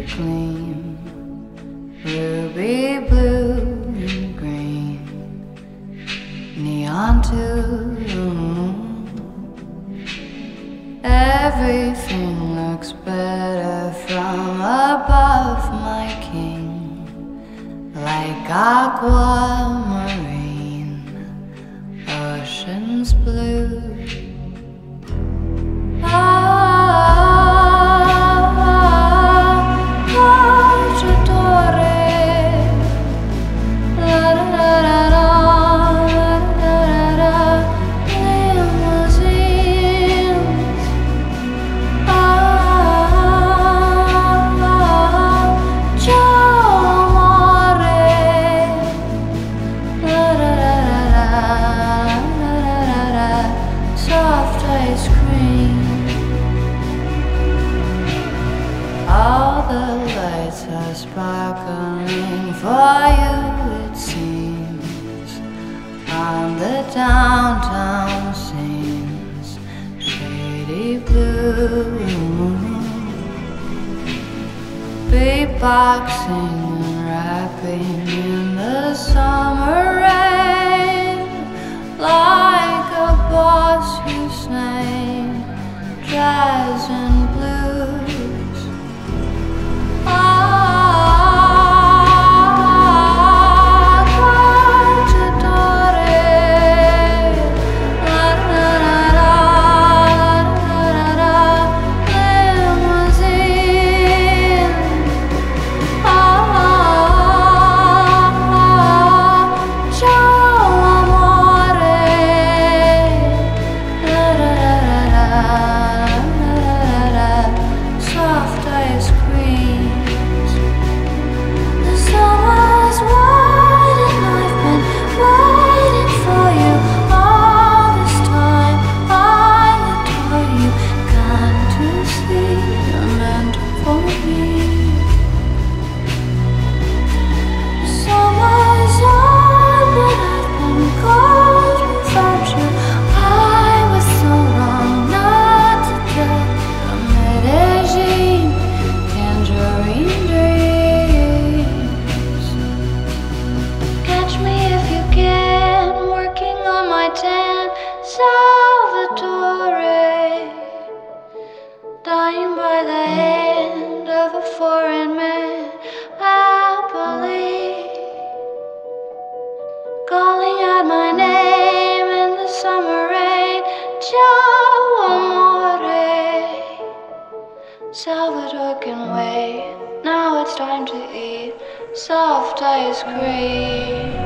gleam, ruby blue and green, neon to the moon. Everything looks better from above, my king, like aquamarine, oceans blue. Soft ice cream. All the lights are sparkling for you, it seems, on the downtown scenes, shady blue. Beatboxing and rapping in the summer rain, like a boss who sang jazz and blues. Salvatore, dying by the hand of a foreign man, happily calling out my name in the summer rain. Ciao amore, Salvatore can wait. Now it's time to eat soft ice cream.